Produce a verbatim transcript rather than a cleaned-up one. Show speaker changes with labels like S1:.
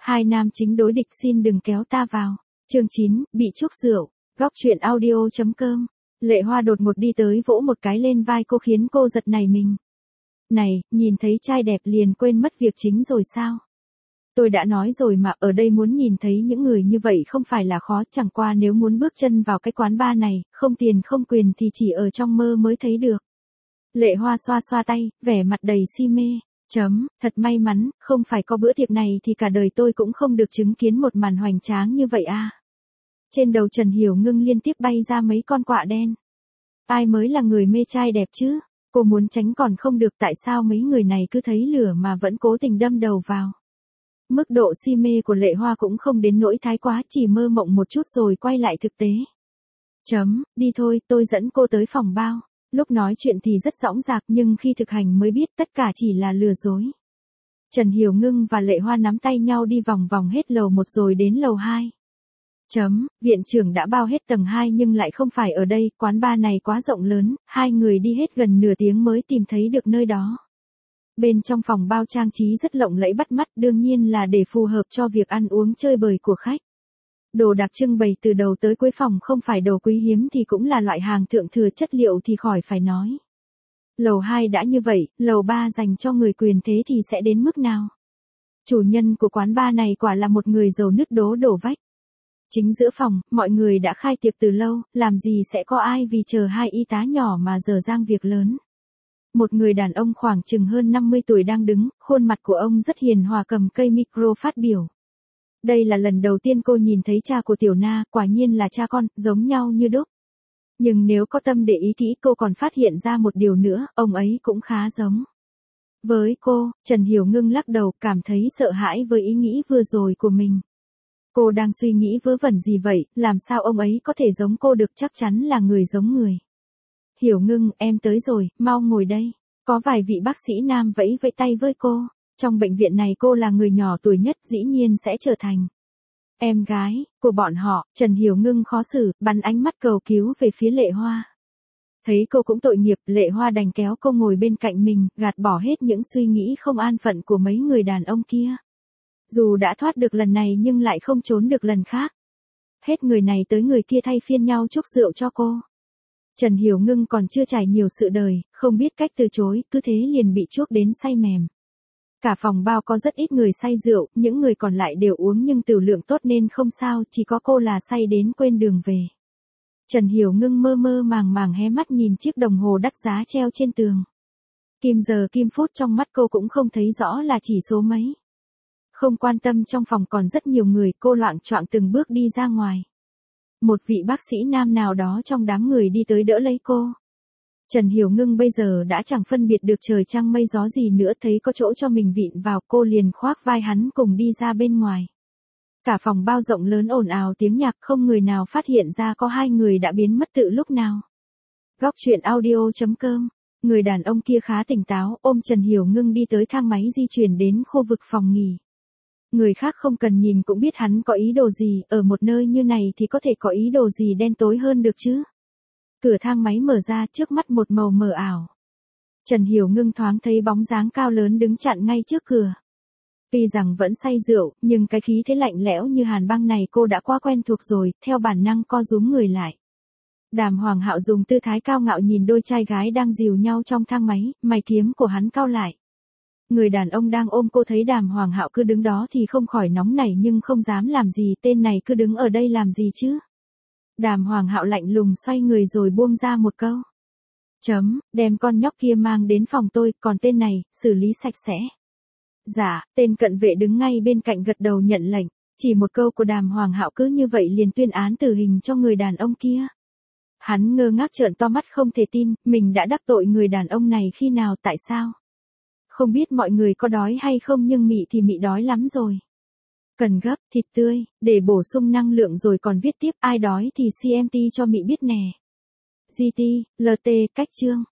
S1: Hai nam chính đối địch xin đừng kéo ta vào. Chương chín, bị chúc rượu. Góc truyện audio chấm com. Lệ Hoa đột ngột đi tới vỗ một cái lên vai cô khiến cô giật nảy mình. Này, nhìn thấy trai đẹp liền quên mất việc chính rồi sao? Tôi đã nói rồi mà, ở đây muốn nhìn thấy những người như vậy không phải là khó, chẳng qua nếu muốn bước chân vào cái quán bar này, không tiền không quyền thì chỉ ở trong mơ mới thấy được. Lệ Hoa xoa xoa tay, vẻ mặt đầy si mê. Chấm, thật may mắn, không phải có bữa tiệc này thì cả đời tôi cũng không được chứng kiến một màn hoành tráng như vậy à. Trên đầu Trần Hiểu Ngưng liên tiếp bay ra mấy con quạ đen. Ai mới là người mê trai đẹp chứ? Cô muốn tránh còn không được, tại sao mấy người này cứ thấy lửa mà vẫn cố tình đâm đầu vào. Mức độ si mê của Lệ Hoa cũng không đến nỗi thái quá, chỉ mơ mộng một chút rồi quay lại thực tế. Chấm, đi thôi, tôi dẫn cô tới phòng bao. Lúc nói chuyện thì rất dõng dạc nhưng khi thực hành mới biết tất cả chỉ là lừa dối. Trần Hiểu Ngưng và Lệ Hoa nắm tay nhau đi vòng vòng hết lầu một rồi đến lầu hai. Chấm, viện trưởng đã bao hết tầng hai nhưng lại không phải ở đây, quán bar này quá rộng lớn, hai người đi hết gần nửa tiếng mới tìm thấy được nơi đó. Bên trong phòng bao trang trí rất lộng lẫy bắt mắt, đương nhiên là để phù hợp cho việc ăn uống chơi bời của khách. Đồ đặc trưng bày từ đầu tới cuối phòng không phải đồ quý hiếm thì cũng là loại hàng thượng thừa, chất liệu thì khỏi phải nói. Lầu hai đã như vậy, lầu ba dành cho người quyền thế thì sẽ đến mức nào? Chủ nhân của quán bar này quả là một người giàu nứt đố đổ vách. Chính giữa phòng, mọi người đã khai tiệc từ lâu, làm gì sẽ có ai vì chờ hai y tá nhỏ mà dở dang việc lớn. Một người đàn ông khoảng chừng hơn năm mươi tuổi đang đứng, khuôn mặt của ông rất hiền hòa cầm cây micro phát biểu. Đây là lần đầu tiên cô nhìn thấy cha của Tiểu Na, quả nhiên là cha con, giống nhau như đúc. Nhưng nếu có tâm để ý kỹ cô còn phát hiện ra một điều nữa, ông ấy cũng khá giống. Với cô, Trần Hiểu Ngưng lắc đầu, cảm thấy sợ hãi với ý nghĩ vừa rồi của mình. Cô đang suy nghĩ vớ vẩn gì vậy, làm sao ông ấy có thể giống cô được, chắc chắn là người giống người. Hiểu Ngưng, em tới rồi, mau ngồi đây. Có vài vị bác sĩ nam vẫy vẫy tay với cô. Trong bệnh viện này cô là người nhỏ tuổi nhất, dĩ nhiên sẽ trở thành em gái của bọn họ. Trần Hiểu Ngưng khó xử, bắn ánh mắt cầu cứu về phía Lệ Hoa. Thấy cô cũng tội nghiệp, Lệ Hoa đành kéo cô ngồi bên cạnh mình, gạt bỏ hết những suy nghĩ không an phận của mấy người đàn ông kia. Dù đã thoát được lần này nhưng lại không trốn được lần khác. Hết người này tới người kia thay phiên nhau chúc rượu cho cô. Trần Hiểu Ngưng còn chưa trải nhiều sự đời, không biết cách từ chối, cứ thế liền bị chuốc đến say mềm. Cả phòng bao có rất ít người say rượu, những người còn lại đều uống nhưng tửu lượng tốt nên không sao, chỉ có cô là say đến quên đường về. Trần Hiểu Ngưng mơ mơ màng màng hé mắt nhìn chiếc đồng hồ đắt giá treo trên tường. Kim giờ kim phút trong mắt cô cũng không thấy rõ là chỉ số mấy. Không quan tâm trong phòng còn rất nhiều người, cô loạng choạng từng bước đi ra ngoài. Một vị bác sĩ nam nào đó trong đám người đi tới đỡ lấy cô. Trần Hiểu Ngưng bây giờ đã chẳng phân biệt được trời trăng mây gió gì nữa, thấy có chỗ cho mình vịn vào, cô liền khoác vai hắn cùng đi ra bên ngoài. Cả phòng bao rộng lớn ồn ào tiếng nhạc, không người nào phát hiện ra có hai người đã biến mất từ lúc nào. Góc truyện audio chấm com. Người đàn ông kia khá tỉnh táo, ôm Trần Hiểu Ngưng đi tới thang máy di chuyển đến khu vực phòng nghỉ. Người khác không cần nhìn cũng biết hắn có ý đồ gì, ở một nơi như này thì có thể có ý đồ gì đen tối hơn được chứ. Cửa thang máy mở ra, trước mắt một màu mờ ảo. Trần Hiểu Ngưng thoáng thấy bóng dáng cao lớn đứng chặn ngay trước cửa. Tuy rằng vẫn say rượu, nhưng cái khí thế lạnh lẽo như hàn băng này cô đã quá quen thuộc rồi, theo bản năng co rúm người lại. Đàm Hoàng Hạo dùng tư thái cao ngạo nhìn đôi trai gái đang dìu nhau trong thang máy, mày kiếm của hắn cau lại. Người đàn ông đang ôm cô thấy Đàm Hoàng Hạo cứ đứng đó thì không khỏi nóng nảy nhưng không dám làm gì, tên này cứ đứng ở đây làm gì chứ. Đàm Hoàng Hạo lạnh lùng xoay người rồi buông ra một câu. Chấm, đem con nhóc kia mang đến phòng tôi, còn tên này, xử lý sạch sẽ. Dạ, tên cận vệ đứng ngay bên cạnh gật đầu nhận lệnh, chỉ một câu của Đàm Hoàng Hạo cứ như vậy liền tuyên án tử hình cho người đàn ông kia. Hắn ngơ ngác trợn to mắt không thể tin, mình đã đắc tội người đàn ông này khi nào, tại sao? Không biết mọi người có đói hay không nhưng mị thì mị đói lắm rồi. Cần gấp, thịt tươi, để bổ sung năng lượng rồi còn viết tiếp, ai đói thì xê em tê cho mị biết nè. giê tê, lờ tê, cách chương.